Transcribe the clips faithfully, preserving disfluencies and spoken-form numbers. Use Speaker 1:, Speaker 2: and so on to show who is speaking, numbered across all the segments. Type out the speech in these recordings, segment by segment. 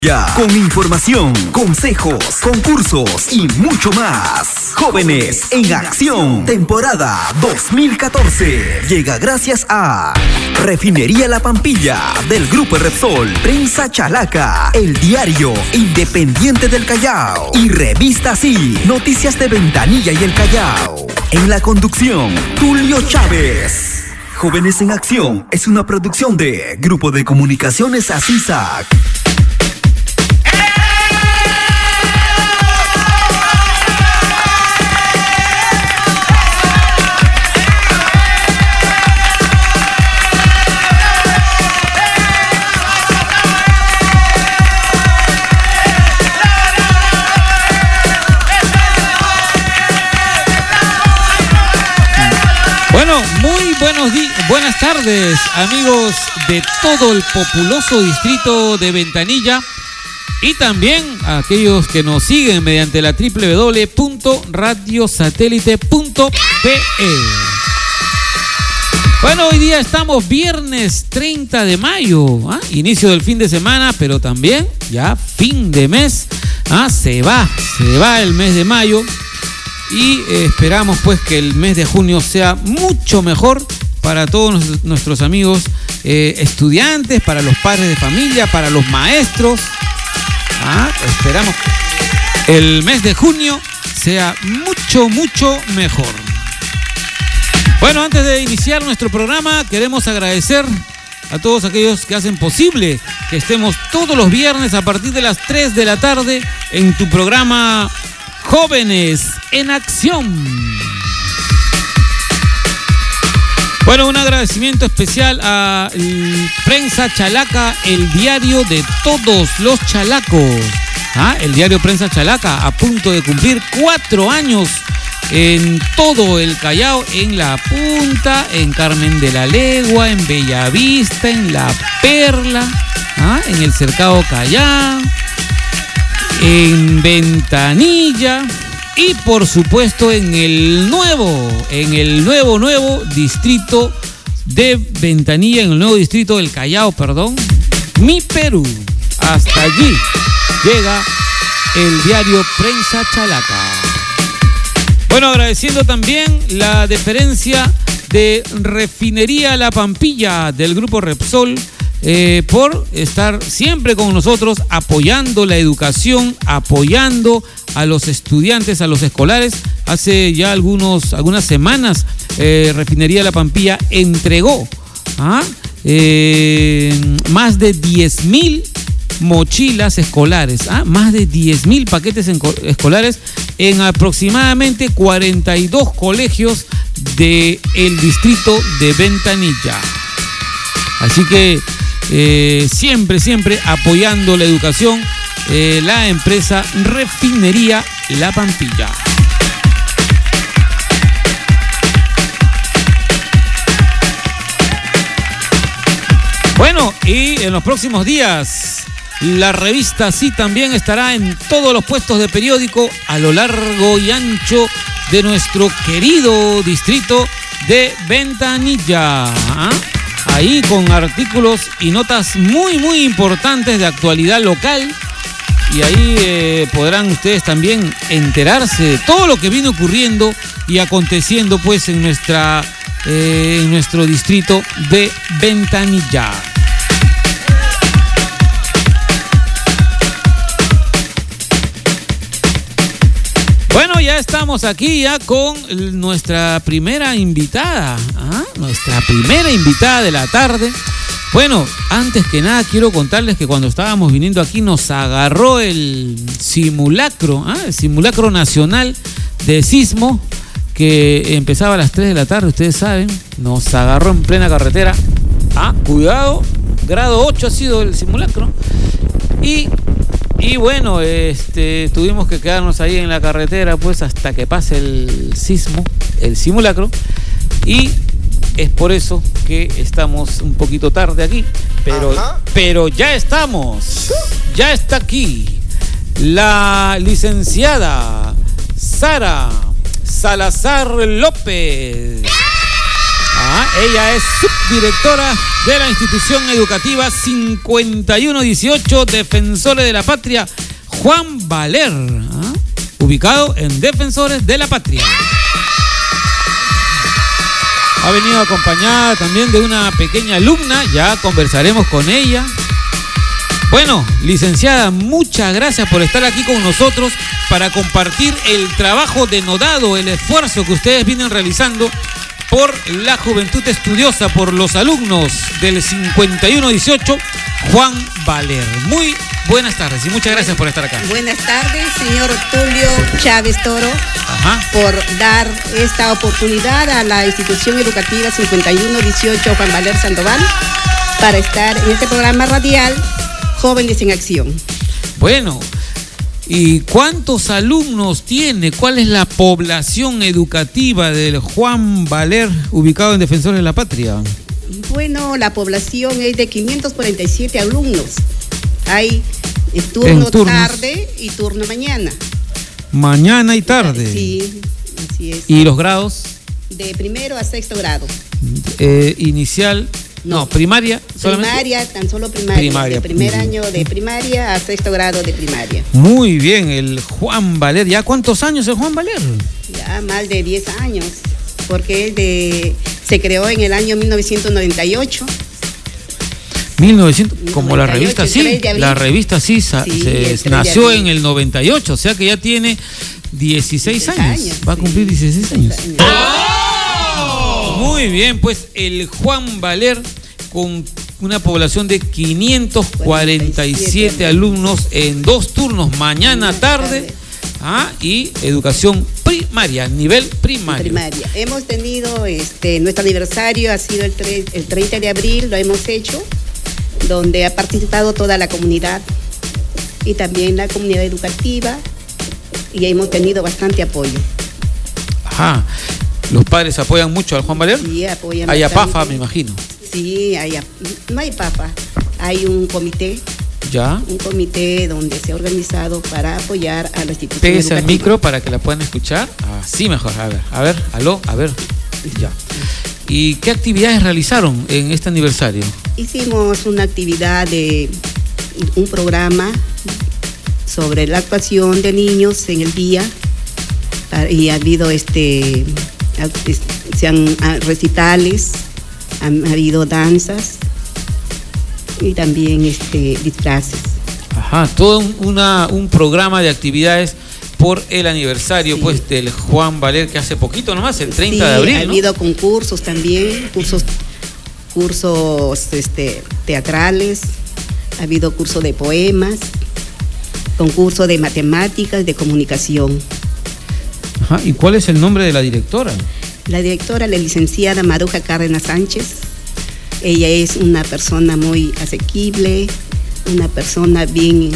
Speaker 1: Ya, con información, consejos, concursos y mucho más. Jóvenes en Acción, temporada dos mil catorce. Llega gracias a Refinería La Pampilla, del Grupo Repsol, Prensa Chalaca, El Diario Independiente del Callao y Revista Sí, Noticias de Ventanilla y el Callao. En la conducción, Tulio Chávez. Jóvenes en Acción es una producción de Grupo de Comunicaciones Asisac.
Speaker 2: Bueno, muy buenos días, buenas tardes, amigos de todo el populoso distrito de Ventanilla y también a aquellos que nos siguen mediante la doble u doble u doble u punto radio satélite punto pe. Bueno, hoy día estamos viernes treinta de mayo, ¿ah? Inicio del fin de semana, pero también ya fin de mes, ¿ah? Se va, se va el mes de mayo. Y eh, esperamos pues que el mes de junio sea mucho mejor para todos nos, nuestros amigos eh, estudiantes, para los padres de familia, para los maestros. Ah, esperamos que el mes de junio sea mucho, mucho mejor. Bueno, antes de iniciar nuestro programa, queremos agradecer a todos aquellos que hacen posible que estemos todos los viernes a partir de las tres de la tarde en tu programa Jóvenes en Acción. Bueno, un agradecimiento especial a Prensa Chalaca, el diario de todos los chalacos. ¿Ah? El diario Prensa Chalaca, a punto de cumplir cuatro años en todo el Callao, en La Punta, en Carmen de la Legua, en Bellavista, en La Perla, ¿ah? En el Cercado Callao, en Ventanilla y por supuesto en el nuevo, en el nuevo, nuevo distrito de Ventanilla, en el nuevo distrito del Callao, perdón, Mi Perú. Hasta allí llega el diario Prensa Chalaca. Bueno, agradeciendo también la deferencia de Refinería La Pampilla del Grupo Repsol, Eh, por estar siempre con nosotros apoyando la educación, apoyando a los estudiantes, a los escolares. Hace ya algunos, algunas semanas eh, Refinería La Pampilla entregó ¿ah? eh, más de diez mil mochilas escolares, ¿ah? más de diez mil paquetes en, escolares en aproximadamente cuarenta y dos colegios del distrito de Ventanilla. Así que Eh, siempre, siempre apoyando la educación, eh, la empresa Refinería La Pampilla. Bueno, y en los próximos días, la revista Sí también estará en todos los puestos de periódico a lo largo y ancho de nuestro querido distrito de Ventanilla. ¿Ah? Ahí con artículos y notas muy, muy importantes de actualidad local. Y ahí eh, podrán ustedes también enterarse de todo lo que viene ocurriendo y aconteciendo pues en, nuestra, eh, en nuestro distrito de Ventanilla. Bueno, ya estamos aquí ya con nuestra primera invitada, ¿ah? nuestra primera invitada de la tarde. Bueno, antes que nada quiero contarles que cuando estábamos viniendo aquí nos agarró el simulacro, ¿ah? el simulacro nacional de sismo que empezaba a las tres de la tarde, ustedes saben, nos agarró en plena carretera. Ah, cuidado, grado ocho ha sido el simulacro. Y... Y bueno, este, tuvimos que quedarnos ahí en la carretera pues hasta que pase el sismo, el simulacro. Y es por eso que estamos un poquito tarde aquí. Pero, pero ya estamos. Ya está aquí la licenciada Sara Salazar López. Ah, ella es subdirectora de la institución educativa cincuenta y uno dieciocho Defensores de la Patria, Juan Valer, ¿ah? ubicado en Defensores de la Patria. Ha venido acompañada también de una pequeña alumna, ya conversaremos con ella. Bueno, licenciada, muchas gracias por estar aquí con nosotros para compartir el trabajo denodado, el esfuerzo que ustedes vienen realizando por la juventud estudiosa, por los alumnos del cincuenta y uno dieciocho Juan Valer. Muy buenas tardes y muchas gracias por estar acá.
Speaker 3: Buenas tardes, señor Tulio Chávez Toro, Ajá. por dar esta oportunidad a la institución educativa cincuenta y uno dieciocho Juan Valer Sandoval para estar en este programa radial Jóvenes en Acción.
Speaker 2: Bueno, ¿y cuántos alumnos tiene? ¿Cuál es la población educativa del Juan Valer ubicado en Defensores de la Patria?
Speaker 3: Bueno, la población es de quinientos cuarenta y siete alumnos. Hay turno tarde y turno mañana.
Speaker 2: Mañana y tarde.
Speaker 3: Sí, así es.
Speaker 2: ¿Y los grados?
Speaker 3: De primero a sexto grado.
Speaker 2: Eh, inicial. No, no, primaria solamente.
Speaker 3: Primaria, tan solo primaria.
Speaker 2: Primaria.
Speaker 3: De primer año de primaria a sexto grado de primaria.
Speaker 2: Muy bien, el Juan Valer. ¿Ya cuántos años el Juan Valer?
Speaker 3: Ya más de diez años, porque él de, se creó en el año mil novecientos noventa y ocho.
Speaker 2: mil novecientos, como la revista sí, la revista sí, sí se, nació en el noventa y ocho, o sea que ya tiene dieciséis años. años. Va a cumplir sí. dieciséis años. años. ¡Oh! Muy bien, pues el Juan Valer con una población de quinientos cuarenta y siete alumnos en dos turnos, mañana, tarde, ¿ah? y educación primaria, nivel primario.
Speaker 3: primaria. Hemos tenido, este, nuestro aniversario ha sido el, tre el treinta de abril, lo hemos hecho, donde ha participado toda la comunidad y también la comunidad educativa, y hemos tenido bastante apoyo.
Speaker 2: Ajá. ¿Los padres apoyan mucho al Juan Valer?
Speaker 3: Sí, apoyan.
Speaker 2: Hay APAFA, me imagino.
Speaker 3: Sí, hay, no hay APAFA, hay un comité.
Speaker 2: ¿Ya?
Speaker 3: Un comité donde se ha organizado para apoyar a la institución
Speaker 2: Pégase
Speaker 3: educativa.
Speaker 2: al micro para que la puedan escuchar. Así mejor, a ver, a ver, aló, a ver, ya. ¿Y qué actividades realizaron en este aniversario?
Speaker 3: Hicimos una actividad de un programa sobre la actuación de niños en el día, y ha habido este se han recitales, han habido danzas y también este disfraces.
Speaker 2: Ajá, todo un, una, un programa de actividades por el aniversario sí. pues del Juan Valer, que hace poquito nomás, el treinta de abril,
Speaker 3: ha
Speaker 2: ¿no?
Speaker 3: habido concursos también, cursos, cursos este, teatrales, ha habido curso de poemas, concurso de matemáticas, de comunicación.
Speaker 2: Ajá, ¿y cuál es el nombre de la directora?
Speaker 3: La directora, la licenciada Maruja Cárdenas Sánchez. Ella es una persona muy asequible, una persona bien,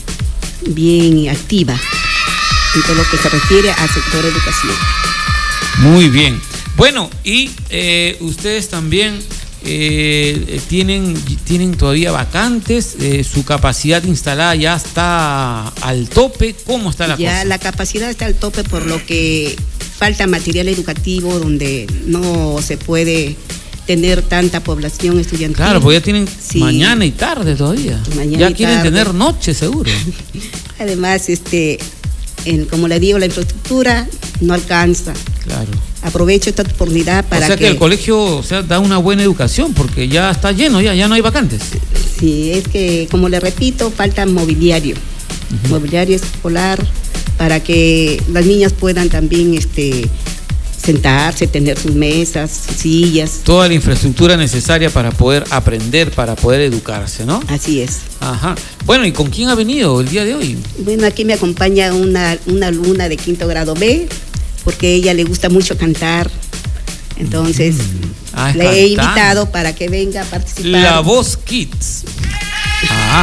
Speaker 3: bien activa en todo lo que se refiere al sector educación.
Speaker 2: Muy bien. Bueno, y eh, ustedes también eh, tienen, tienen todavía vacantes, eh, su capacidad instalada ya está al tope. ¿Cómo está la
Speaker 3: ya
Speaker 2: cosa?
Speaker 3: Ya la capacidad está al tope, por lo que falta material educativo donde no se puede tener tanta población estudiantil.
Speaker 2: Claro, porque ya tienen sí. mañana y tarde todavía.
Speaker 3: Mañana
Speaker 2: ya
Speaker 3: y
Speaker 2: quieren
Speaker 3: tarde.
Speaker 2: tener noche seguro.
Speaker 3: Además, este, en, como le digo, la infraestructura no alcanza.
Speaker 2: Claro.
Speaker 3: Aprovecho esta oportunidad para que...
Speaker 2: O sea que, que el colegio, o sea, da una buena educación porque ya está lleno, ya, ya no hay vacantes.
Speaker 3: Sí, es que, como le repito, falta mobiliario. Uh-huh. Mobiliario escolar para que las niñas puedan también este, sentarse, tener sus mesas, sus sillas.
Speaker 2: Toda la infraestructura necesaria para poder aprender, para poder educarse, ¿no?
Speaker 3: Así es.
Speaker 2: Ajá. Bueno, ¿y con quién ha venido el día de hoy?
Speaker 3: Bueno, aquí me acompaña una, una alumna de quinto grado B, porque a ella le gusta mucho cantar. Entonces, mm. ah, le he invitado para que venga a participar.
Speaker 2: La Voz Kids. Ah.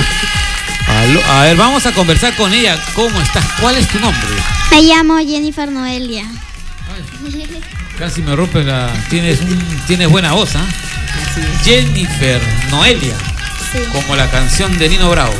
Speaker 2: A ver, vamos a conversar con ella. ¿Cómo estás? ¿Cuál es tu nombre?
Speaker 4: Me llamo Jennifer Noelia.
Speaker 2: Ay, casi me rompe la... Tienes, un... Tienes buena voz, ¿ah? ¿eh? Jennifer Noelia.
Speaker 4: Sí.
Speaker 2: Como la canción de Nino Bravo.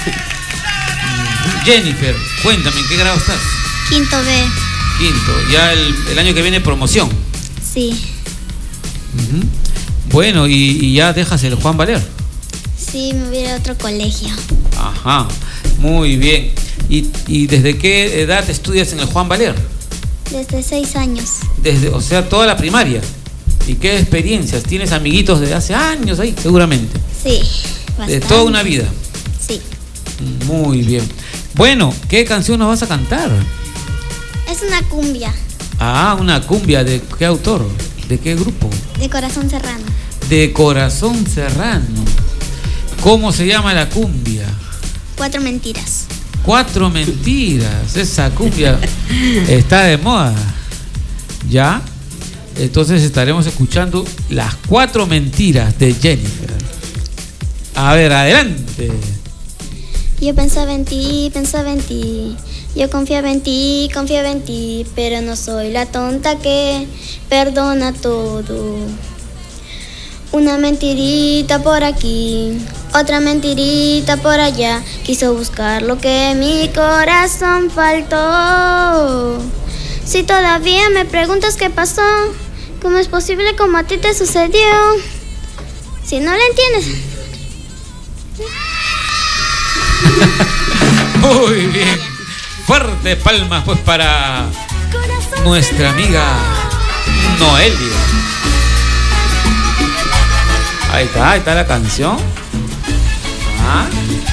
Speaker 2: Jennifer, cuéntame, ¿en qué grado estás?
Speaker 4: Quinto B.
Speaker 2: Quinto. Ya el, el año que viene promoción.
Speaker 4: Sí.
Speaker 2: Uh-huh. Bueno, y, y ya dejas el Juan Valer.
Speaker 4: Sí, me voy a ir a otro colegio.
Speaker 2: Ajá, muy bien. ¿Y, y desde qué edad estudias en el Juan Valer?
Speaker 4: Desde seis años.
Speaker 2: Desde, o sea, toda la primaria. ¿Y qué experiencias? ¿Tienes amiguitos de hace años ahí, seguramente?
Speaker 4: Sí, bastante.
Speaker 2: De toda una vida.
Speaker 4: Sí.
Speaker 2: Muy bien. Bueno, ¿qué canción nos vas a cantar?
Speaker 4: Es una cumbia.
Speaker 2: Ah, una cumbia. ¿De qué autor? ¿De qué grupo?
Speaker 4: De Corazón Serrano.
Speaker 2: De Corazón Serrano. ¿Cómo se llama la cumbia?
Speaker 4: Cuatro mentiras.
Speaker 2: Cuatro mentiras. Esa cumbia está de moda. ¿Ya? Entonces estaremos escuchando las cuatro mentiras de Jennifer. A ver, adelante.
Speaker 4: Yo pensaba en ti, pensaba en ti. Yo confiaba en ti, confiaba en ti. Pero no soy la tonta que perdona todo. Una mentirita por aquí, otra mentirita por allá. Quiso buscar lo que mi corazón faltó. Si todavía me preguntas qué pasó, ¿cómo es posible como a ti te sucedió? Si no lo entiendes.
Speaker 2: Muy bien. Fuertes palmas pues para nuestra amiga Noelia. Ahí está, ahí está la canción. Ah.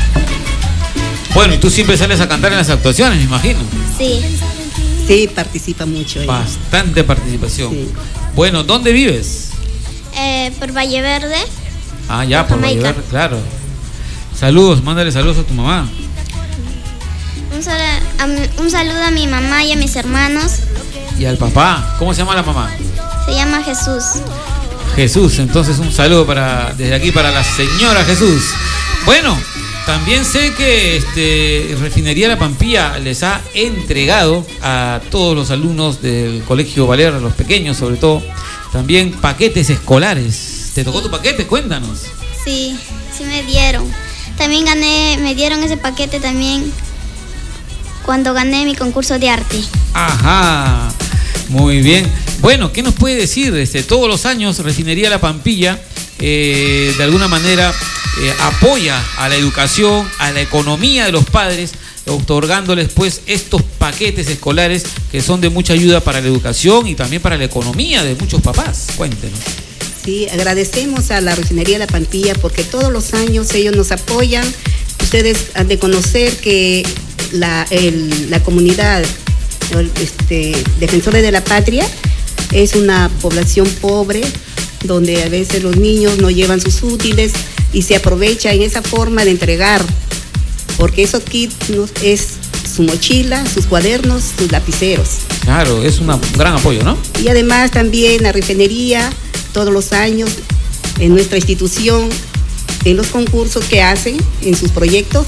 Speaker 2: Bueno, y tú siempre sales a cantar en las actuaciones, me imagino.
Speaker 4: Sí.
Speaker 3: Sí, participa mucho ella.
Speaker 2: Bastante participación.
Speaker 3: Sí.
Speaker 2: Bueno, ¿dónde vives?
Speaker 4: Eh, por Valle Verde.
Speaker 2: Ah, ya, por
Speaker 4: Jamaica.
Speaker 2: Valle Verde, claro. Saludos, mándale saludos a tu mamá.
Speaker 4: Un, sal- a mi- un saludo a mi mamá y a mis hermanos.
Speaker 2: Y al papá. ¿Cómo se llama la mamá?
Speaker 4: Se llama Jesús.
Speaker 2: Jesús, entonces un saludo para desde aquí para la señora Jesús. Bueno, también sé que este, Refinería La Pampilla les ha entregado a todos los alumnos del Colegio Valer, a los pequeños sobre todo, también paquetes escolares. ¿Te tocó tu paquete? Cuéntanos.
Speaker 4: Sí, sí me dieron. También gané, me dieron ese paquete también cuando gané mi concurso de arte.
Speaker 2: Ajá, muy bien. Bueno, ¿qué nos puede decir? Este, todos los años Refinería La Pampilla eh, de alguna manera eh, apoya a la educación, a la economía de los padres, otorgándoles pues estos paquetes escolares que son de mucha ayuda para la educación y también para la economía de muchos papás. Cuéntenos.
Speaker 3: Sí, agradecemos a la Refinería La Pampilla porque todos los años ellos nos apoyan. Ustedes han de conocer que la, el, la comunidad este, Defensores de la Patria es una población pobre donde a veces los niños no llevan sus útiles y se aprovecha en esa forma de entregar, porque esos kits es su mochila, sus cuadernos, sus lapiceros.
Speaker 2: Claro, es una, un gran apoyo, ¿no?
Speaker 3: Y además también la refinería, todos los años, en nuestra institución, en los concursos que hacen, en sus proyectos,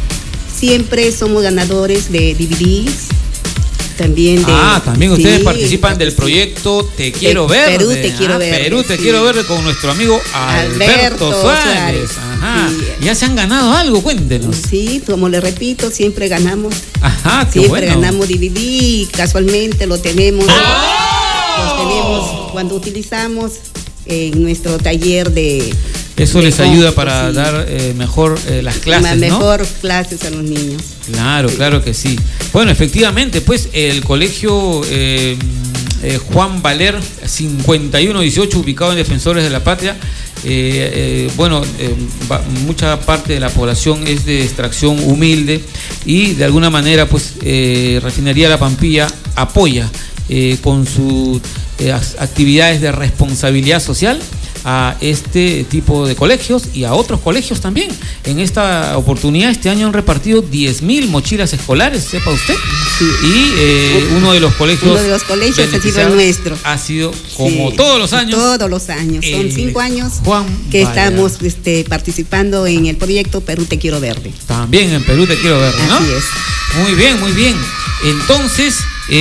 Speaker 3: siempre somos ganadores de D V Ds, también de...
Speaker 2: Ah, también ustedes
Speaker 3: sí,
Speaker 2: participan del
Speaker 3: sí.
Speaker 2: proyecto Te Quiero
Speaker 3: De
Speaker 2: Verde.
Speaker 3: Perú Te Quiero
Speaker 2: Ah,
Speaker 3: Verde,
Speaker 2: Perú Te
Speaker 3: sí.
Speaker 2: Quiero Verde con nuestro amigo Alberto,
Speaker 3: Alberto
Speaker 2: Suárez.
Speaker 3: Suárez,
Speaker 2: Ajá.
Speaker 3: sí.
Speaker 2: Ya se han ganado algo, cuéntenos.
Speaker 3: Sí, como le repito, siempre ganamos.
Speaker 2: Ajá, qué
Speaker 3: Siempre
Speaker 2: bueno.
Speaker 3: ganamos D V D, casualmente lo tenemos,
Speaker 2: ¡Oh!
Speaker 3: lo tenemos cuando utilizamos en nuestro taller de...
Speaker 2: Eso
Speaker 3: de
Speaker 2: les ayuda para
Speaker 3: sí.
Speaker 2: dar eh, mejor eh, las clases,
Speaker 3: Ma-
Speaker 2: ¿no?
Speaker 3: mejor clases a los niños.
Speaker 2: Claro,
Speaker 3: Sí.
Speaker 2: claro que sí. Bueno, efectivamente, pues el colegio eh, eh, Juan Valer cincuenta y uno dieciocho, ubicado en Defensores de la Patria, eh, eh, bueno, eh, va- mucha parte de la población es de extracción humilde y de alguna manera, pues eh, Refinería La Pampilla apoya eh, con sus eh, actividades de responsabilidad social a este tipo de colegios y a otros colegios también. En esta oportunidad, este año han repartido diez mil mochilas escolares, sepa usted.
Speaker 3: Sí.
Speaker 2: Y eh, uno de los colegios
Speaker 3: Uno de los colegios ha sido el
Speaker 2: beneficiados
Speaker 3: nuestro.
Speaker 2: Ha sido, como
Speaker 3: Sí,
Speaker 2: todos los años,
Speaker 3: Todos los años. Son
Speaker 2: el
Speaker 3: cinco años
Speaker 2: Juan
Speaker 3: que
Speaker 2: Valer.
Speaker 3: estamos este, participando en el proyecto Perú Te Quiero Verde.
Speaker 2: también en Perú Te Quiero Ver, ¿no?
Speaker 3: Así es.
Speaker 2: Muy bien, muy bien. Entonces,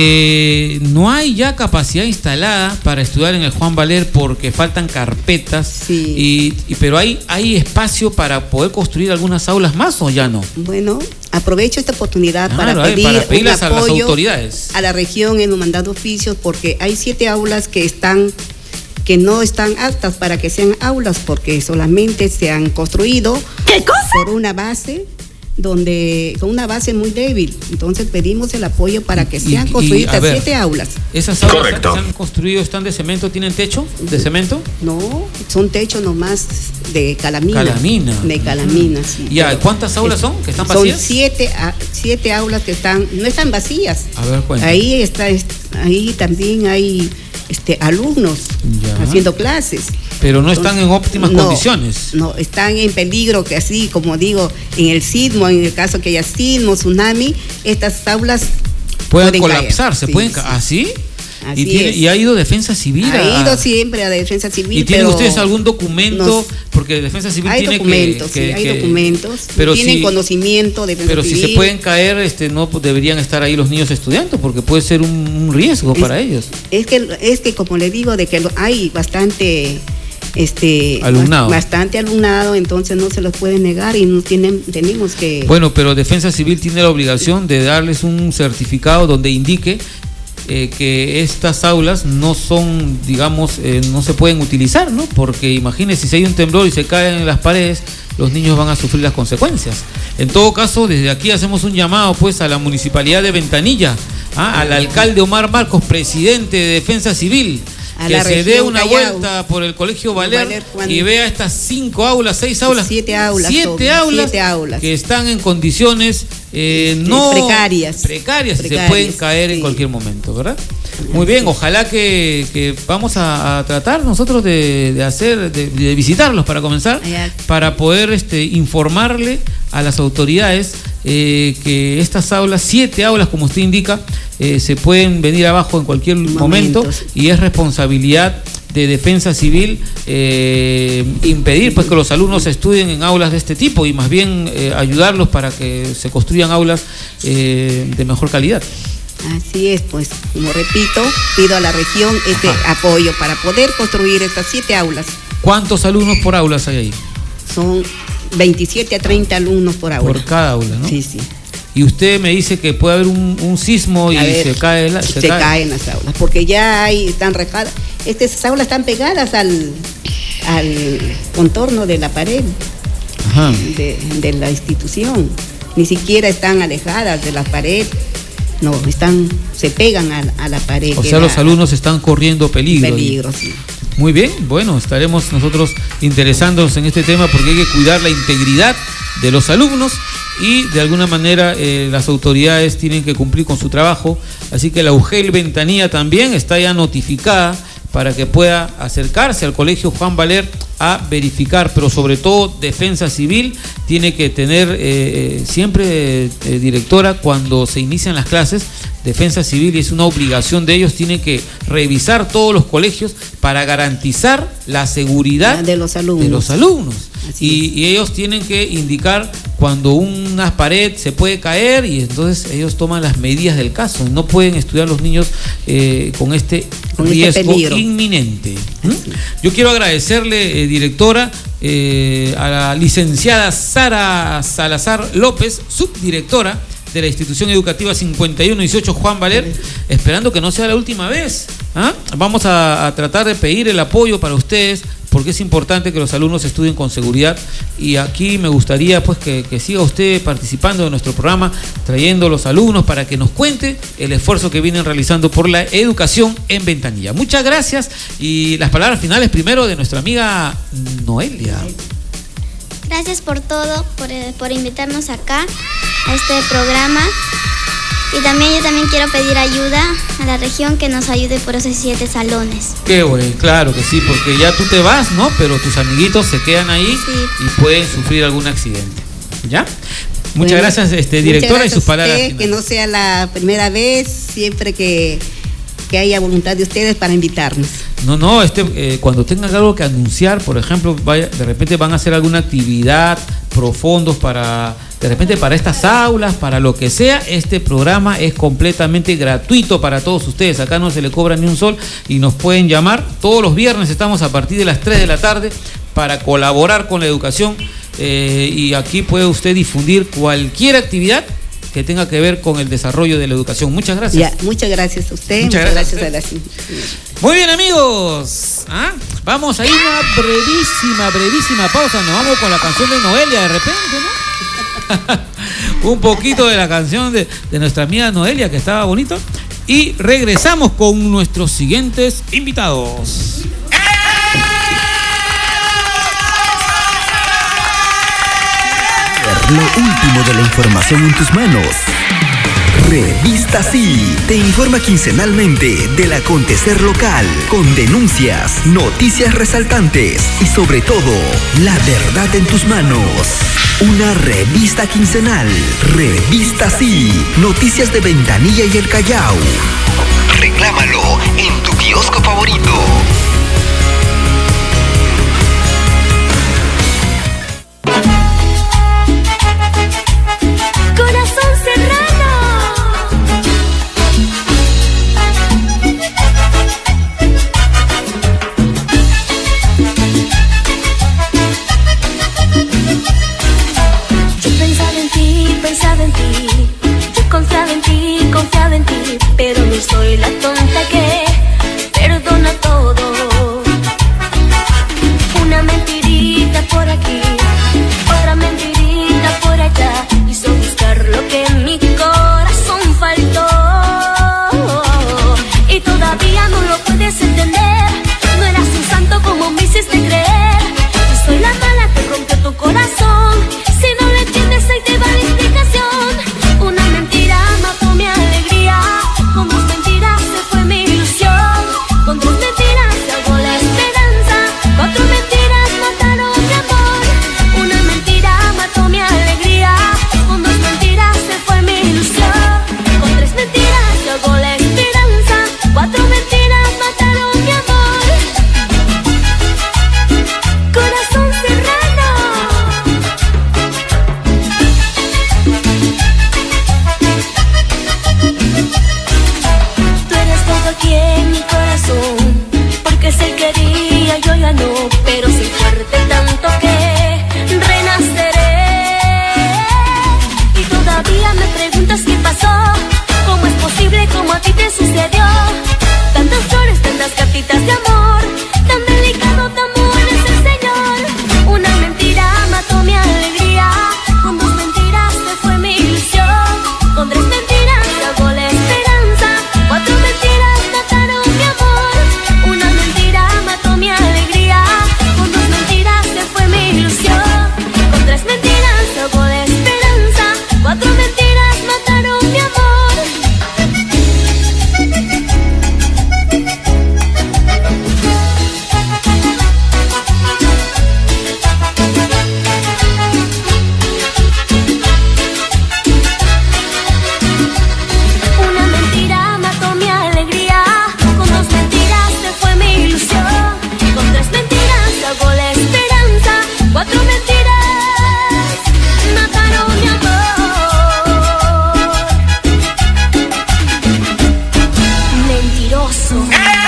Speaker 2: eh, no hay ya capacidad instalada para estudiar en el Juan Valer porque faltan carpetas.
Speaker 3: Sí.
Speaker 2: Y, y- pero hay, hay espacio para poder construir algunas aulas más, ¿o ya no?
Speaker 3: Bueno, aprovecho esta oportunidad
Speaker 2: Claro,
Speaker 3: para
Speaker 2: eh,
Speaker 3: pedir
Speaker 2: para
Speaker 3: un
Speaker 2: pedirles a las
Speaker 3: apoyo
Speaker 2: autoridades.
Speaker 3: a la región en un mandado oficios porque hay siete aulas que están que no están aptas para que sean aulas porque solamente se han construido
Speaker 5: ¿Qué cosa?
Speaker 3: por una base donde con una base muy débil. Entonces pedimos el apoyo para que sean
Speaker 2: Y- y,
Speaker 3: construidas
Speaker 2: a ver,
Speaker 3: siete aulas.
Speaker 2: ¿Esas aulas
Speaker 6: Correcto.
Speaker 2: que se han construido están de cemento, tienen techo de cemento?
Speaker 3: No, son techos nomás de calamina.
Speaker 2: Calamina.
Speaker 3: De calamina, sí.
Speaker 2: Ya,
Speaker 3: Pero
Speaker 2: ¿cuántas aulas
Speaker 3: es-
Speaker 2: son que están
Speaker 3: Son
Speaker 2: vacías?
Speaker 3: siete, a- siete aulas que están, no están vacías.
Speaker 2: A ver, cuenta.
Speaker 3: Ahí está, es- ahí también hay este, alumnos
Speaker 2: Ya.
Speaker 3: haciendo clases.
Speaker 2: Pero no están en óptimas
Speaker 3: No,
Speaker 2: condiciones.
Speaker 3: No, están en peligro, que así como digo, en el sismo, en el caso que haya sismo, tsunami, estas aulas
Speaker 2: Pueden
Speaker 3: pueden
Speaker 2: colapsar,
Speaker 3: caer.
Speaker 2: se
Speaker 3: Sí,
Speaker 2: pueden
Speaker 3: sí.
Speaker 2: ca- ¿Ah, sí?
Speaker 3: Así
Speaker 2: y, tiene-
Speaker 3: es.
Speaker 2: y ha ido Defensa Civil.
Speaker 3: Ha
Speaker 2: a-
Speaker 3: ido siempre a Defensa Civil.
Speaker 2: ¿Y tienen
Speaker 3: pero
Speaker 2: ustedes algún documento?
Speaker 3: nos-
Speaker 2: Porque Defensa Civil
Speaker 3: hay
Speaker 2: tiene
Speaker 3: documentos,
Speaker 2: que,
Speaker 3: sí, hay
Speaker 2: que-
Speaker 3: documentos.
Speaker 2: pero
Speaker 3: tienen
Speaker 2: si-
Speaker 3: conocimiento de Defensa
Speaker 2: Pero si
Speaker 3: Civil.
Speaker 2: se pueden caer, este, no pues, deberían estar ahí los niños estudiando, porque puede ser un, un riesgo
Speaker 3: Es-
Speaker 2: para ellos.
Speaker 3: Es que, es que como le digo, de que lo- hay bastante este
Speaker 2: Alumnado.
Speaker 3: bastante alumnado, entonces no se los puede negar y no tienen, tenemos que
Speaker 2: Bueno, pero Defensa Civil tiene la obligación de darles un certificado donde indique eh, que estas aulas no son, digamos, eh, no se pueden utilizar, ¿no? Porque imagínense, si hay un temblor y se caen en las paredes, los niños van a sufrir las consecuencias. En todo caso, desde aquí hacemos un llamado pues a la Municipalidad de Ventanilla, ¿ah? al alcalde Omar Marcos, presidente de Defensa Civil,
Speaker 3: A
Speaker 2: que
Speaker 3: la
Speaker 2: se dé
Speaker 3: región
Speaker 2: una
Speaker 3: Callao.
Speaker 2: vuelta por el Colegio Valer,
Speaker 3: Valer, cuando-
Speaker 2: y vea estas cinco aulas, seis aulas,
Speaker 3: Siete aulas
Speaker 2: siete
Speaker 3: son,
Speaker 2: aulas,
Speaker 3: siete aulas.
Speaker 2: que están en condiciones eh,
Speaker 3: Este,
Speaker 2: no
Speaker 3: precarias.
Speaker 2: precarias, y se
Speaker 3: Precarias,
Speaker 2: pueden caer en
Speaker 3: sí.
Speaker 2: cualquier momento, ¿verdad? Muy bien, ojalá que, que vamos a, a tratar nosotros de, de hacer, de, de visitarlos para comenzar,
Speaker 3: Allá.
Speaker 2: para poder este, informarle a las autoridades eh, que estas aulas, siete aulas como usted indica, eh, se pueden venir abajo en cualquier momento,
Speaker 3: Momentos.
Speaker 2: y es responsabilidad de Defensa Civil eh, impedir pues que los alumnos estudien en aulas de este tipo y más bien eh, ayudarlos para que se construyan aulas eh, de mejor calidad.
Speaker 3: Así es, pues, como repito, pido a la región este
Speaker 2: Ajá.
Speaker 3: apoyo para poder construir estas siete aulas.
Speaker 2: ¿Cuántos alumnos por aulas hay ahí?
Speaker 3: Son veintisiete a treinta alumnos por aula.
Speaker 2: Por cada aula, ¿no?
Speaker 3: Sí, sí.
Speaker 2: Y usted me dice que puede haber un, un sismo y
Speaker 3: A ver,
Speaker 2: se cae la,
Speaker 3: se, caen las aulas, porque ya hay, están rejadas. Estas aulas están pegadas al, al contorno de la pared
Speaker 2: Ajá.
Speaker 3: de, de la institución. Ni siquiera están alejadas de la pared. No, están, se pegan a, a la pared.
Speaker 2: O
Speaker 3: que
Speaker 2: sea,
Speaker 3: da
Speaker 2: los alumnos están corriendo peligro.
Speaker 3: peligro, sí.
Speaker 2: Muy bien, bueno, estaremos nosotros interesándonos en este tema porque hay que cuidar la integridad de los alumnos y de alguna manera eh, las autoridades tienen que cumplir con su trabajo, así que la U G E L Ventanilla también está ya notificada para que pueda acercarse al Colegio Juan Valer a verificar, pero sobre todo Defensa Civil tiene que tener eh, siempre, eh, directora, cuando se inician las clases, Defensa Civil, y es una obligación de ellos, tiene que revisar todos los colegios para garantizar la seguridad
Speaker 3: De los alumnos.
Speaker 2: de los alumnos.
Speaker 3: Así
Speaker 2: Y, y ellos tienen que indicar cuando una pared se puede caer y entonces ellos toman las medidas del caso. No pueden estudiar los niños eh, con este
Speaker 3: Con este
Speaker 2: riesgo
Speaker 3: peligro.
Speaker 2: inminente. ¿Mm? Yo quiero agradecerle, eh, directora, eh, a la licenciada Sara Salazar López, subdirectora de la institución educativa cincuenta y uno dieciocho Juan Valer, esperando que no sea la última vez. ¿Ah? Vamos a, a tratar de pedir el apoyo para ustedes, porque es importante que los alumnos estudien con seguridad, y aquí me gustaría pues que, que siga usted participando de nuestro programa, trayendo los alumnos para que nos cuente el esfuerzo que vienen realizando por la educación en Ventanilla. Muchas gracias, y las palabras finales primero de nuestra amiga Noelia.
Speaker 4: Gracias por todo, por, eh, por invitarnos acá a este programa. Y también yo también quiero pedir ayuda a la región que nos ayude por esos siete salones.
Speaker 2: Qué bueno, claro que sí, porque ya tú te vas, ¿no? Pero tus amiguitos se quedan ahí
Speaker 4: Sí.
Speaker 2: y pueden sufrir algún accidente. ¿Ya? Muchas
Speaker 3: Bueno,
Speaker 2: gracias, este,
Speaker 3: muchas
Speaker 2: directora,
Speaker 3: gracias
Speaker 2: y sus
Speaker 3: a
Speaker 2: palabras
Speaker 3: usted, que
Speaker 2: finales.
Speaker 3: no sea la primera vez, siempre que, que haya voluntad de ustedes para invitarnos.
Speaker 2: No, no, este, eh, cuando tengan algo que anunciar, por ejemplo, vaya, de repente van a hacer alguna actividad, profundos para, de repente para estas aulas, para lo que sea, este programa es completamente gratuito para todos ustedes. Acá no se le cobra ni un sol y nos pueden llamar. Todos los viernes estamos a partir de las tres de la tarde para colaborar con la educación, eh, y aquí puede usted difundir cualquier actividad que tenga que ver con el desarrollo de la educación. Muchas gracias.
Speaker 3: Ya, muchas gracias a usted.
Speaker 2: Muchas
Speaker 3: Muchas,
Speaker 2: gracias
Speaker 3: gracias,
Speaker 2: a
Speaker 3: a la...
Speaker 2: Muy bien, amigos. ¿Ah? Vamos a ir a una brevísima, brevísima pausa. Nos vamos con la canción de Noelia de repente, ¿no? Un poquito de la canción de, de nuestra amiga Noelia, que estaba bonito. Y regresamos con nuestros siguientes invitados.
Speaker 1: Lo último de la información en tus manos. Revista Sí te informa quincenalmente del acontecer local, con denuncias, noticias resaltantes y sobre todo, la verdad en tus manos. Una revista quincenal. Revista Sí. Noticias de Ventanilla y el Callao. Reclámalo en tu kiosco favorito.
Speaker 5: Corazón Serrano. Yo pensaba en ti, pensaba en ti. Yo confiaba en ti, confiaba en ti. Pero no soy la tonta que perdona todo. Una mentirita por aquí, otra mentirita por allá. Hizo buscar lo que en mi corazón faltó. Y todavía no lo puedes entender. No eras un santo como me hiciste creer. Yo soy la mala que rompió tu corazón. Si no lo entiendes, ahí te va la explicación. Una mentira mató mi alegría. Con dos mentiras se fue mi ilusión. Con tres mentiras se ahogó la esperanza. Cuatro mentiras mataron mi amor. Una mentira mató mi alegría. Con dos mentiras se fue mi ilusión. Con tres mentiras se ahogó la esperanza. Cuatro mentiras mataron mi amor. Corazón Serrano. Tú eres todo aquí en mi corazón, porque si él quería yo ya no, pero sin fuerte tanto que renaceré. Y todavía me preguntas qué pasó, cómo es posible, cómo a ti te sucedió. Tantas flores, tantas cartitas de amor, tan delicado, tan bueno es el Señor. Una mentira mató mi alegría, con dos mentiras se fue mi ilusión. Con tres mentiras se ahogó la esperanza, cuatro mentiras mataron mi amor. Una mentira mató mi alegría, con dos mentiras se fue mi ilusión. Con tres mentiras se ahogó la esperanza, cuatro mentiras mataron mi amor. Una mentira mató mi alegría, con dos mentiras se fue mi ilusión. Con tres mentiras se ahogó la esperanza, cuatro mentiras mataron mi amor. Mentiroso.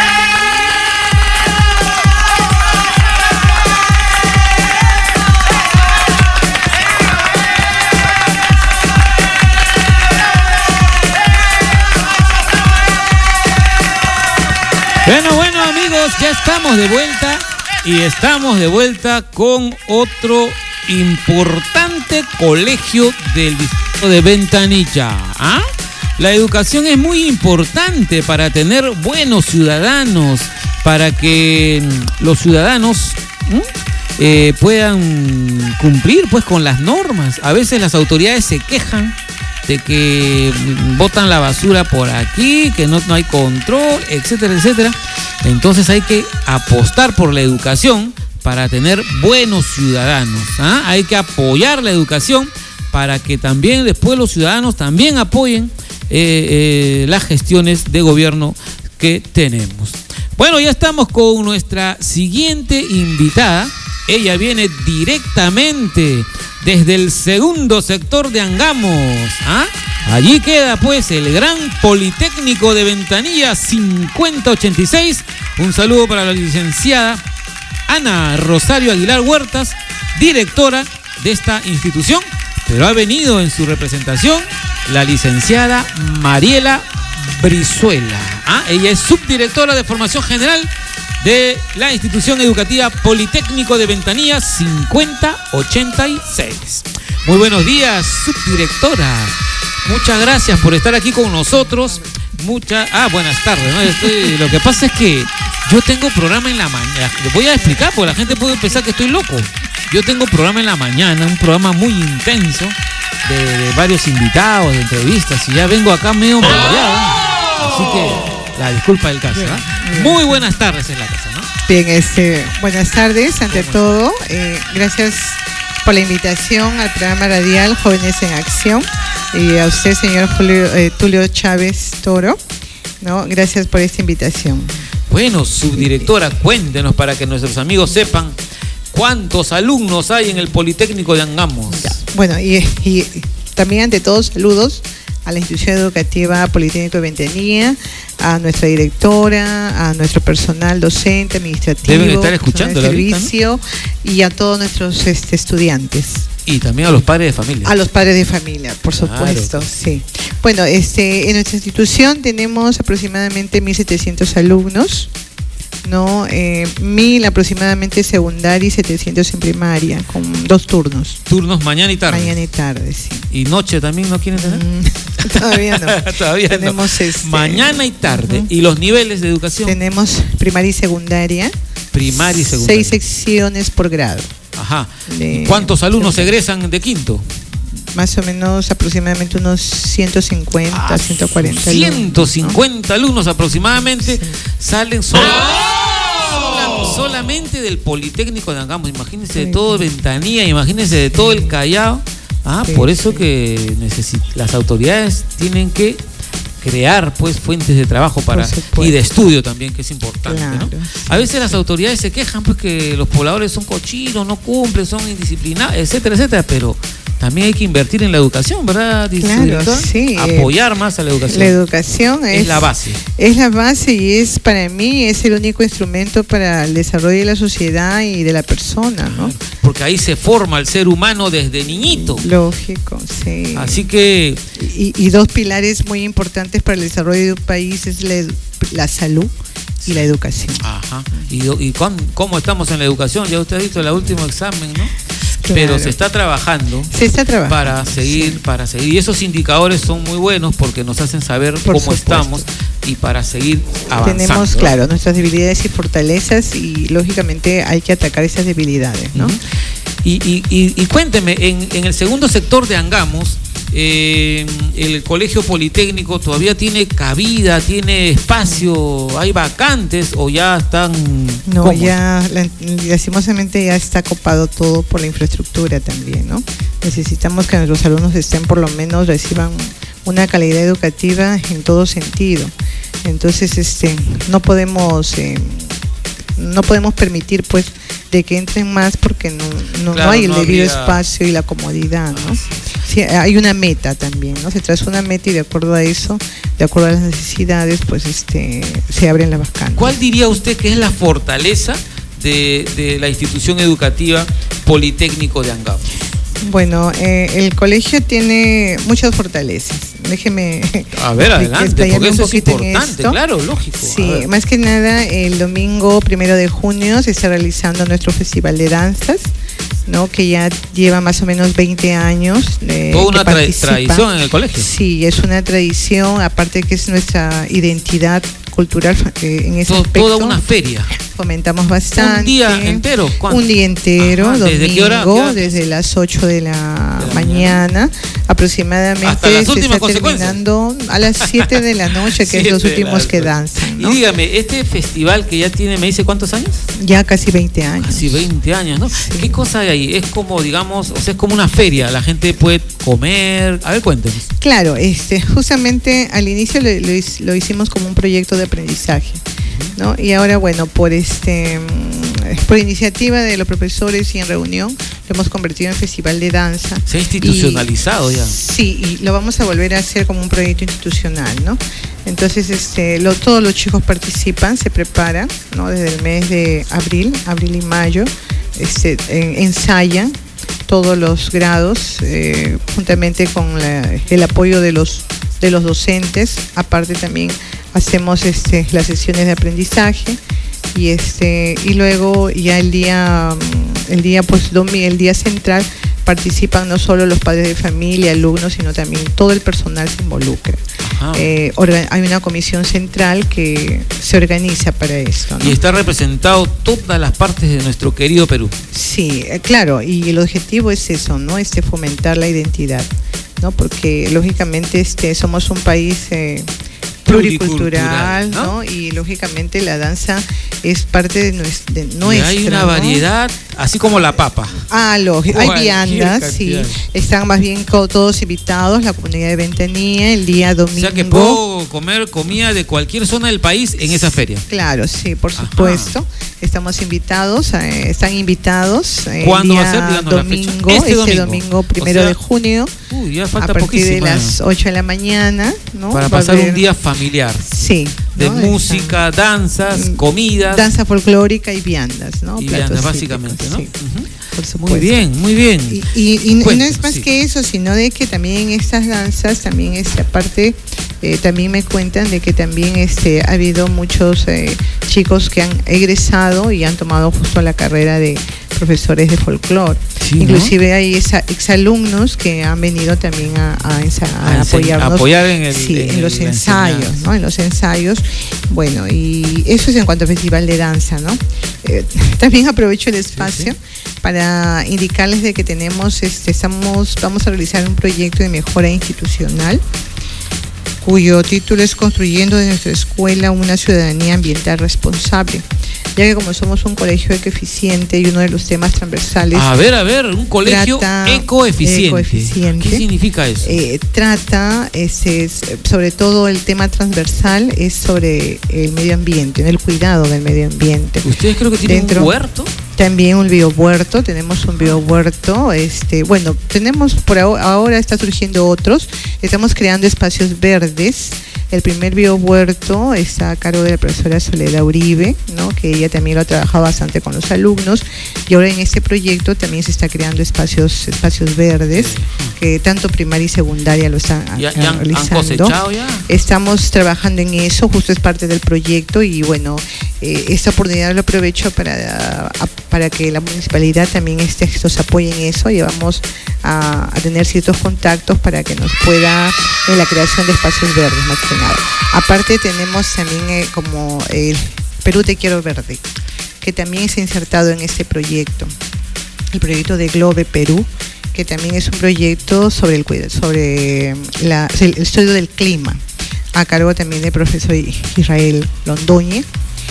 Speaker 2: Bueno, bueno, amigos, ya estamos de vuelta y estamos de vuelta con otro importante colegio del distrito de Ventanilla. ¿Ah? La educación es muy importante para tener buenos ciudadanos, para que los ciudadanos ¿m? Eh, puedan cumplir pues con las normas. A veces las autoridades se quejan de que botan la basura por aquí, que no, no hay control, etcétera, etcétera. Entonces hay que apostar por la educación para tener buenos ciudadanos. ¿Ah? Hay que apoyar la educación para que también después los ciudadanos también apoyen eh, eh, las gestiones de gobierno que tenemos. Bueno, ya estamos con nuestra siguiente invitada. Ella viene directamente desde el segundo sector de Angamos. ¿Ah? Allí queda pues el gran Politécnico de Ventanilla cincuenta ochenta y seis. Un saludo para la licenciada Ana Rosario Aguilar Huertas, directora de esta institución, pero ha venido en su representación la licenciada Mariela Brizuela. ¿Ah? Ella es subdirectora de formación general de la institución educativa Politécnico de Ventanilla cincuenta ochenta y seis. Muy buenos días, subdirectora. Muchas gracias por estar aquí con nosotros. Muchas, ah, buenas tardes, ¿no? Estoy, lo que pasa es que yo tengo programa en la mañana. Les voy a explicar porque la gente puede pensar que estoy loco. Yo tengo programa en la mañana, un programa muy intenso de, de varios invitados, de entrevistas, y ya vengo acá medio mareado. Así que la disculpa del caso. ¿eh? Muy buenas tardes en la casa, ¿no?
Speaker 6: Bien, este, buenas tardes ante todo. Eh, gracias por la invitación al programa radial Jóvenes en Acción. Y a usted, señor Julio, eh, Tulio Chávez Toro, ¿no? Gracias por esta invitación.
Speaker 2: Bueno, subdirectora, cuéntenos para que nuestros amigos sepan cuántos alumnos hay en el Politécnico de Angamos.
Speaker 6: Ya. Bueno, y, y también ante todo saludos a la institución educativa Politécnico de Ventanilla, a nuestra directora, a nuestro personal docente, administrativo,
Speaker 2: deben estar escuchando
Speaker 6: el servicio, ¿no? Y a todos nuestros este, estudiantes.
Speaker 2: Y también a los padres de familia.
Speaker 6: A los padres de familia, por supuesto, claro. Sí. Bueno, este, en nuestra institución tenemos aproximadamente mil setecientos alumnos, ¿no? Eh, mil aproximadamente secundaria y setecientos en primaria, con dos turnos.
Speaker 2: Turnos mañana y tarde.
Speaker 6: Mañana y tarde, sí.
Speaker 2: ¿Y noche también no quieren tener?
Speaker 6: Mm, todavía no.
Speaker 2: Todavía
Speaker 6: tenemos
Speaker 2: no.
Speaker 6: Este,
Speaker 2: mañana y tarde.
Speaker 6: Uh-huh.
Speaker 2: ¿Y los niveles de educación?
Speaker 6: Tenemos primaria y secundaria.
Speaker 2: Primaria y secundaria.
Speaker 6: Seis secciones por grado.
Speaker 2: Ajá.
Speaker 6: De,
Speaker 2: ¿Cuántos alumnos egresan de quinto?
Speaker 6: Más o menos aproximadamente unos ciento cincuenta, ah, ciento cuarenta alumnos.
Speaker 2: ciento cincuenta ¿no? alumnos aproximadamente sí. salen solo, ¡Oh! sola, solamente del Politécnico de Angamos. Imagínense sí. de todo Ventanilla, imagínense de todo el Callao. Ah, sí, por eso sí. que necesit- las autoridades tienen que crear pues fuentes de trabajo para y de estudio también, que es importante, claro, ¿no? Sí, a veces sí. las autoridades se quejan pues que los pobladores son cochinos, no cumplen, son indisciplinados, etcétera, etcétera, pero también hay que invertir en la educación, ¿verdad?
Speaker 6: Claro, sí.
Speaker 2: Apoyar más a la educación.
Speaker 6: La educación es,
Speaker 2: es la base.
Speaker 6: Es la base y es, para mí, es el único instrumento para el desarrollo de la sociedad y de la persona, ¿no?
Speaker 2: Porque ahí se forma el ser humano desde niñito.
Speaker 6: Lógico, sí.
Speaker 2: Así que...
Speaker 6: Y, y dos pilares muy importantes para el desarrollo de un país es la, la salud y la educación.
Speaker 2: Ajá. ¿Y, y con, cómo estamos en la educación? Ya usted ha visto el último examen, ¿no?
Speaker 6: Claro.
Speaker 2: Pero se está trabajando.
Speaker 6: Se está trabajando.
Speaker 2: Para seguir, sí. para seguir. Y esos indicadores son muy buenos porque nos hacen saber
Speaker 6: Por
Speaker 2: cómo
Speaker 6: supuesto.
Speaker 2: estamos y para seguir avanzando.
Speaker 6: Tenemos, claro, nuestras debilidades y fortalezas y lógicamente hay que atacar esas debilidades, ¿no?
Speaker 2: Uh-huh. Y, y, y, y cuénteme, en, en el segundo sector de Angamos, eh, el Colegio Politécnico todavía tiene cabida, tiene espacio, hay vacantes o ya están...
Speaker 6: No,
Speaker 2: ¿cómo?
Speaker 6: ya lastimosamente ya está copado todo por la infraestructura también, ¿no? Necesitamos que nuestros alumnos estén, por lo menos reciban una calidad educativa en todo sentido. Entonces, este, no podemos... Eh, no podemos permitir pues de que entren más porque no, no, claro, no hay el no debido habría... espacio y la comodidad, ¿no? Sí, hay una meta también, ¿no? Se traza una meta y de acuerdo a eso, de acuerdo a las necesidades, pues este se abren las vacantes.
Speaker 2: ¿Cuál diría usted que es la fortaleza de, de la institución educativa Politécnico de Angamos?
Speaker 6: Bueno, eh, el colegio tiene muchas fortalezas. Déjeme
Speaker 2: a ver, adelante, porque eso es importante, claro, lógico.
Speaker 6: Sí, más que nada, el domingo primero de junio se está realizando nuestro festival de danzas, ¿no? Que ya lleva más o menos veinte años.
Speaker 2: Eh, Toda una tra- tradición en el colegio.
Speaker 6: Sí, es una tradición, aparte que es nuestra identidad cultural eh, en ese
Speaker 2: Todo,
Speaker 6: aspecto.
Speaker 2: Toda una feria.
Speaker 6: Fomentamos bastante.
Speaker 2: ¿Un día entero? ¿Cuánto?
Speaker 6: Un día entero,
Speaker 2: Ajá,
Speaker 6: domingo,
Speaker 2: ¿desde qué hora? ¿Qué hora?
Speaker 6: Desde las ocho de la, de la mañana, mañana, aproximadamente.
Speaker 2: Hasta las
Speaker 6: se
Speaker 2: últimas
Speaker 6: está terminando a las siete de la noche, que es los últimos que danzan, ¿no?
Speaker 2: Y dígame, este festival que ya tiene, ¿me dice cuántos años?
Speaker 6: Ya casi veinte años.
Speaker 2: Casi veinte años, ¿no?
Speaker 6: Sí.
Speaker 2: ¿Qué cosa hay ahí? Es como, digamos, o sea, es como una feria, la gente puede comer. A ver, cuéntenos.
Speaker 6: Claro, este, justamente al inicio lo, lo, lo hicimos como un proyecto de aprendizaje, ¿no? Y ahora, bueno, por este por iniciativa de los profesores y en reunión lo hemos convertido en festival de danza.
Speaker 2: Se ha institucionalizado
Speaker 6: y,
Speaker 2: ya.
Speaker 6: Sí, y lo vamos a volver a hacer como un proyecto institucional, ¿no? Entonces, este, lo, todos los chicos participan, se preparan, ¿no? Desde el mes de abril, abril y mayo, este, en, ensayan todos los grados, eh, juntamente con la, el apoyo de los de los docentes. Aparte también hacemos este las sesiones de aprendizaje y este y luego ya el día el día pues domi- el día central participan no solo los padres de familia, alumnos, sino también todo el personal se involucra. Eh, orga- hay una comisión central que se organiza para esto, ¿no?
Speaker 2: Y está representado todas las partes de nuestro querido Perú.
Speaker 6: Sí, eh, claro, y el objetivo es eso, ¿no? Este fomentar la identidad, ¿no? Porque lógicamente este somos un país eh, pluricultural, ¿no? ¿no? Y lógicamente la danza es parte de, nues- de nuestra.
Speaker 2: Y hay una
Speaker 6: ¿no?
Speaker 2: variedad, así como la papa.
Speaker 6: Ah, lógico. Hay
Speaker 2: Cualquier
Speaker 6: viandas, sí.
Speaker 2: cantidad.
Speaker 6: Están más bien co- todos invitados, la comunidad de Ventanilla, el día domingo.
Speaker 2: O sea que puedo comer comida de cualquier zona del país en esa feria.
Speaker 6: Claro, sí, por
Speaker 2: Ajá.
Speaker 6: supuesto. Estamos invitados, eh, están invitados. eh,
Speaker 2: ¿Cuándo
Speaker 6: el
Speaker 2: va a
Speaker 6: día
Speaker 2: ser? Díganos la fecha.
Speaker 6: domingo,
Speaker 2: Este
Speaker 6: este
Speaker 2: domingo.
Speaker 6: domingo, primero
Speaker 2: O sea,
Speaker 6: de junio.
Speaker 2: Uy, ya
Speaker 6: A
Speaker 2: falta
Speaker 6: partir de
Speaker 2: poquísimo.
Speaker 6: las ocho de la mañana, ¿no?
Speaker 2: Para
Speaker 6: Va a
Speaker 2: pasar
Speaker 6: haber-
Speaker 2: un día familiar.
Speaker 6: Sí.
Speaker 2: De
Speaker 6: ¿no?
Speaker 2: música, danzas,
Speaker 6: Mm,
Speaker 2: comidas.
Speaker 6: Danza folclórica y viandas, ¿no?
Speaker 2: Y
Speaker 6: Platos
Speaker 2: viandas,
Speaker 6: típicos,
Speaker 2: básicamente, ¿no?
Speaker 6: sí,
Speaker 2: Ujú.
Speaker 6: por supuesto.
Speaker 2: Muy bien, muy bien.
Speaker 6: Y, y- y no- y no
Speaker 2: Cuéntanos,
Speaker 6: es más
Speaker 2: sí.
Speaker 6: que eso, sino de que también estas danzas, también esta parte, eh, también me cuentan de que también este ha habido muchos eh, chicos que han egresado y han tomado justo la carrera de profesores de folclore.
Speaker 2: Sí, ¿no?
Speaker 6: Inclusive hay esa, exalumnos que han venido también a, a, ensa- a
Speaker 2: A ense-
Speaker 6: apoyarnos.
Speaker 2: apoyar en el-
Speaker 6: sí,
Speaker 2: en
Speaker 6: en los
Speaker 2: el- la
Speaker 6: ensayos,
Speaker 2: enseñanza.
Speaker 6: ¿no? En los ensayos. Bueno, y eso es en cuanto al Festival de Danza, ¿no? Eh, también aprovecho el espacio para indicarles de que tenemos, este, estamos, vamos a realizar un proyecto de mejora institucional cuyo título es Construyendo de nuestra escuela una ciudadanía ambiental responsable, ya que como somos un colegio ecoeficiente y uno de los temas transversales
Speaker 2: A ver, a ver, un colegio
Speaker 6: Trata-
Speaker 2: ecoeficiente.
Speaker 6: ecoeficiente.
Speaker 2: ¿Qué significa eso?
Speaker 6: eh, trata, este, es, sobre todo el tema transversal es sobre el medio ambiente, el cuidado del medio ambiente.
Speaker 2: Ustedes creo que tienen
Speaker 6: dentro-
Speaker 2: un huerto.
Speaker 6: También un biohuerto, tenemos un biohuerto, este, bueno, tenemos por ahora, ahora está surgiendo otros, estamos creando espacios verdes. El primer biohuerto está a cargo de la profesora Soledad Uribe, ¿no? Que ella también lo ha trabajado bastante con los alumnos, y ahora en este proyecto también se está creando espacios espacios verdes, que tanto primaria y secundaria lo están
Speaker 2: Ya,
Speaker 6: ah,
Speaker 2: ya han, han
Speaker 6: realizando.
Speaker 2: cosechado ya.
Speaker 6: Estamos trabajando en eso, justo es parte del proyecto, y bueno, eh, esta oportunidad lo aprovecho para, a- para que la municipalidad también esté, nos apoye en eso. Llevamos a, a tener ciertos contactos para que nos pueda en la creación de espacios verdes, más que nada. Aparte tenemos también eh, como el Perú Te Quiero Verde, que también se ha insertado en este proyecto, el proyecto de Globe Perú, que también es un proyecto sobre el cuida- sobre la, el estudio del clima, a cargo también del profesor Israel Londoñe.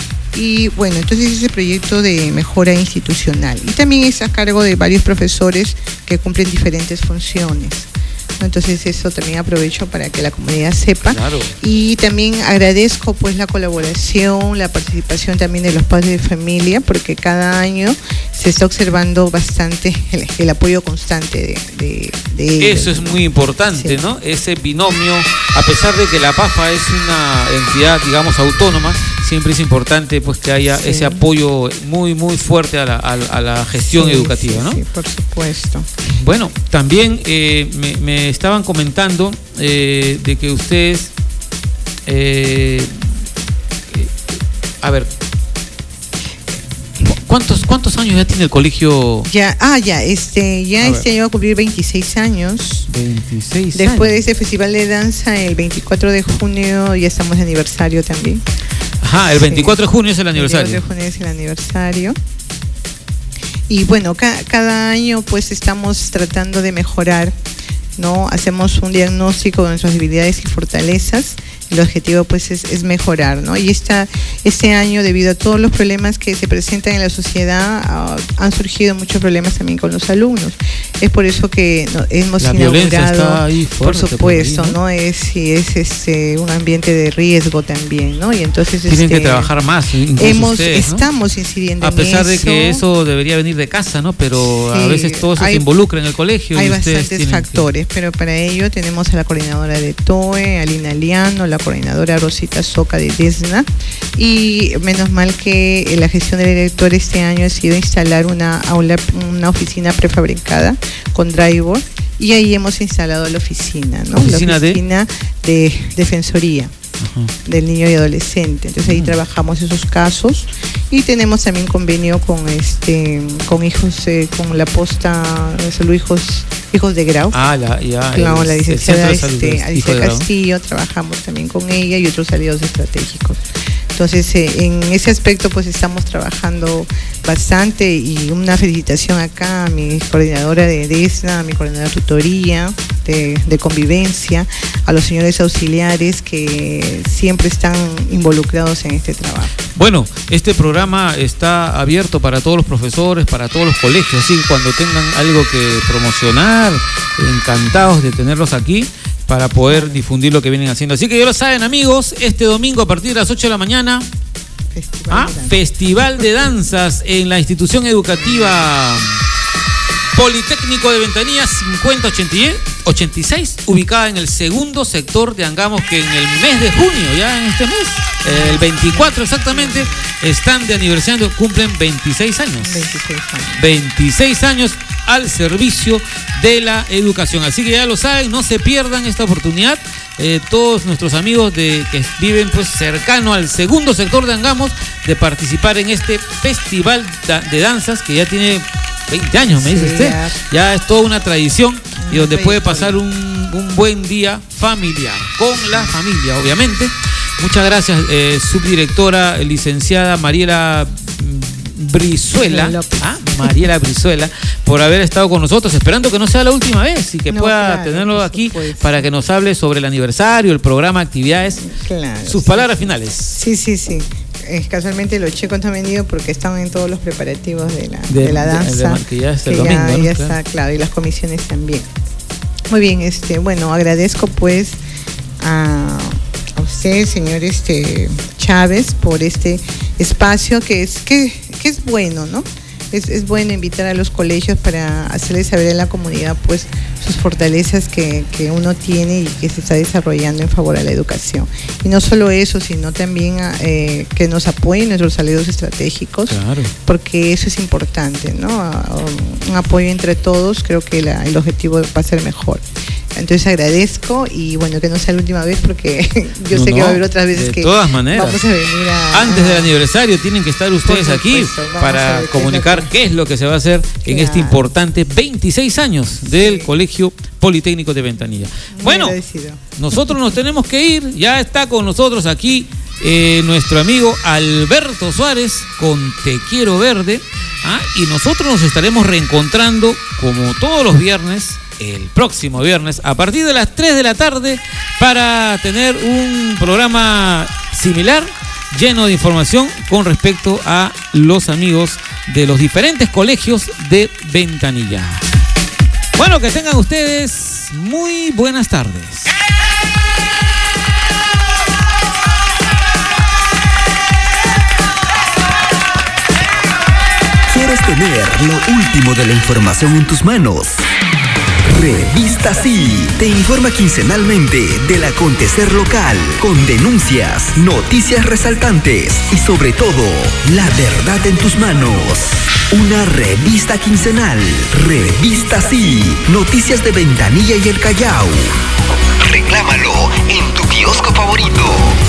Speaker 6: Y bueno, entonces ese proyecto de mejora institucional. Y también es a cargo de varios profesores que cumplen diferentes funciones, ¿no? Entonces eso también aprovecho para que la comunidad sepa.
Speaker 2: Claro.
Speaker 6: Y también agradezco pues la colaboración, la participación también de los padres de familia, porque cada año se está observando bastante el, el apoyo constante de, de, de ellos.
Speaker 2: Eso es muy importante,
Speaker 6: Sí.
Speaker 2: ¿no? Ese binomio, a pesar de que la P A F A es una entidad, digamos, autónoma, siempre es importante pues que haya
Speaker 6: Sí.
Speaker 2: ese apoyo muy, muy fuerte a la, a, a la gestión
Speaker 6: Sí,
Speaker 2: educativa,
Speaker 6: sí,
Speaker 2: ¿no?
Speaker 6: sí, por supuesto.
Speaker 2: Bueno, también eh, me, me estaban comentando eh, de que ustedes, eh, eh, a ver, ¿cuántos cuántos años ya tiene el colegio?
Speaker 6: Ya, ah, ya, este, ya
Speaker 2: A
Speaker 6: este
Speaker 2: ver.
Speaker 6: año va a cumplir veintiséis años.
Speaker 2: veintiséis
Speaker 6: Después de ese festival de danza, el veinticuatro de junio, ya estamos de aniversario también.
Speaker 2: Ajá, el
Speaker 6: Sí.
Speaker 2: veinticuatro de junio es el aniversario.
Speaker 6: El veinticuatro de junio es el aniversario. Y bueno, ca- cada año pues estamos tratando de mejorar, ¿no? Hacemos un diagnóstico de nuestras debilidades y fortalezas. El objetivo pues es, es mejorar, ¿no? Y esta, este año, debido a todos los problemas que se presentan en la sociedad, ah, han surgido muchos problemas también con los alumnos. Es por eso que no, hemos
Speaker 2: La violencia
Speaker 6: inaugurado,
Speaker 2: está ahí
Speaker 6: por
Speaker 2: fuerte,
Speaker 6: supuesto,
Speaker 2: por ahí, ¿no?
Speaker 6: ¿no? Es, y es este un ambiente de riesgo también, ¿no? Y entonces
Speaker 2: Tienen que
Speaker 6: este,
Speaker 2: trabajar más, incluso
Speaker 6: hemos
Speaker 2: ustedes, ¿no?
Speaker 6: estamos incidiendo
Speaker 2: A
Speaker 6: en
Speaker 2: pesar de
Speaker 6: eso.
Speaker 2: que eso debería venir de casa, ¿no? Pero a
Speaker 6: Sí,
Speaker 2: veces todo eso
Speaker 6: hay-
Speaker 2: se involucra en el colegio.
Speaker 6: Hay
Speaker 2: y ustedes
Speaker 6: bastantes
Speaker 2: tienen que-
Speaker 6: factores, pero para ello tenemos a la coordinadora de T O E, Alina Liano, la coordinadora Rosita Soca de DESNA, y menos mal que la gestión del director este año ha sido instalar una aula, una oficina prefabricada con drywall, y ahí hemos instalado la oficina, ¿no?
Speaker 2: ¿Oficina
Speaker 6: la oficina de, de defensoría. Ajá. Del niño y adolescente. Entonces ahí uh-huh. trabajamos esos casos y tenemos también convenio con este con hijos eh, con la posta de salud hijos hijos de Grau.
Speaker 2: Ah, la, ya,
Speaker 6: claro,
Speaker 2: el,
Speaker 6: la licenciada este,
Speaker 2: Alicia
Speaker 6: Castillo, trabajamos también con ella y otros aliados estratégicos. Entonces, eh, en ese aspecto, pues estamos trabajando bastante, y una felicitación acá a mi coordinadora de DESNA, a mi coordinadora de tutoría, de, de convivencia, a los señores auxiliares que siempre están involucrados en este trabajo.
Speaker 2: Bueno, este programa está abierto para todos los profesores, para todos los colegios, así que cuando tengan algo que promocionar, encantados de tenerlos aquí para poder difundir lo que vienen haciendo. Así que ya lo saben, amigos, este domingo a partir de las ocho de la mañana, Festival, ¿ah? de, Festival de Danzas en la institución educativa Politécnico de Ventanilla cincuenta ochenta y seis, ubicada en el segundo sector de Angamos, que en el mes de junio, ya en este mes, el veinticuatro exactamente, están de aniversario, cumplen veintiséis años.
Speaker 6: veintiséis años.
Speaker 2: veintiséis años al servicio de la educación. Así que ya lo saben, no se pierdan esta oportunidad. Eh, todos nuestros amigos de, que viven pues cercano al segundo sector de Angamos, de participar en este festival de danzas que ya tiene veinte años, me dice sí, usted. Ya. ya es toda una tradición y donde puede pasar un, un buen día familiar, con la familia, obviamente. Muchas gracias, eh, subdirectora, licenciada Mariela Brizuela, ah, Mariela Brizuela, por haber estado con nosotros, esperando que no sea la última vez y que no, pueda claro, tenerlo aquí para que nos hable sobre el aniversario, el programa, actividades,
Speaker 6: claro,
Speaker 2: sus
Speaker 6: sí.
Speaker 2: palabras finales.
Speaker 6: Sí, sí, sí. Eh, casualmente los chicos han venido porque están en todos los preparativos de la, de, de la danza.
Speaker 2: De, de, que ya es el
Speaker 6: que
Speaker 2: domingo,
Speaker 6: ya,
Speaker 2: ¿no?
Speaker 6: ya
Speaker 2: claro.
Speaker 6: está, claro, y las comisiones también. Muy bien, este, bueno, agradezco pues a, a usted, señor este Chávez, por este espacio que es, que, que es bueno, ¿no? Es, es bueno invitar a los colegios para hacerles saber a la comunidad pues sus fortalezas que, que uno tiene y que se está desarrollando en favor a la educación. Y no solo eso, sino también eh, que nos apoyen nuestros aliados estratégicos,
Speaker 2: claro.
Speaker 6: porque eso es importante, ¿no? Un apoyo entre todos, creo que la, el objetivo va a ser mejor. Entonces agradezco y bueno, que no sea la última vez porque yo no, sé no, que va a haber otras veces
Speaker 2: de
Speaker 6: que
Speaker 2: todas maneras.
Speaker 6: Vamos a venir a...
Speaker 2: Antes del aniversario tienen que estar ustedes aquí para comunicar qué es lo que se va a hacer claro. en este importante veintiséis años del sí. Colegio Politécnico de Ventanilla. Muy bueno, agradecido. Nosotros nos tenemos que ir, ya está con nosotros aquí eh, nuestro amigo Alberto Suárez con Te Quiero Verde, ¿ah? Y nosotros nos estaremos reencontrando como todos los viernes, el próximo viernes, a partir de las tres de la tarde, para tener un programa similar, lleno de información con respecto a los amigos de los diferentes colegios de Ventanilla. Bueno, que tengan ustedes muy buenas tardes.
Speaker 1: ¿Quieres tener lo último de la información en tus manos? Revista Sí te informa quincenalmente del acontecer local, con denuncias, noticias resaltantes y sobre todo, la verdad en tus manos. Una revista quincenal. Revista Sí. Noticias de Ventanilla y el Callao. Reclámalo en tu kiosco favorito.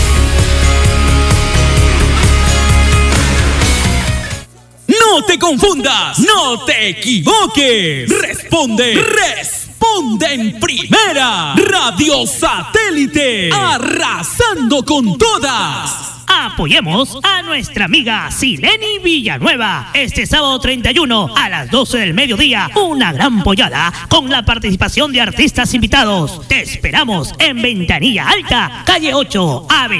Speaker 7: No te confundas, no te equivoques. Responde, responde en primera. Radio Satélite, arrasando con todas.
Speaker 8: Apoyemos a nuestra amiga Sileni Villanueva este sábado treinta y uno a las doce del mediodía. Una gran pollada con la participación de artistas invitados. Te esperamos en Ventanilla Alta, calle ocho, Avenida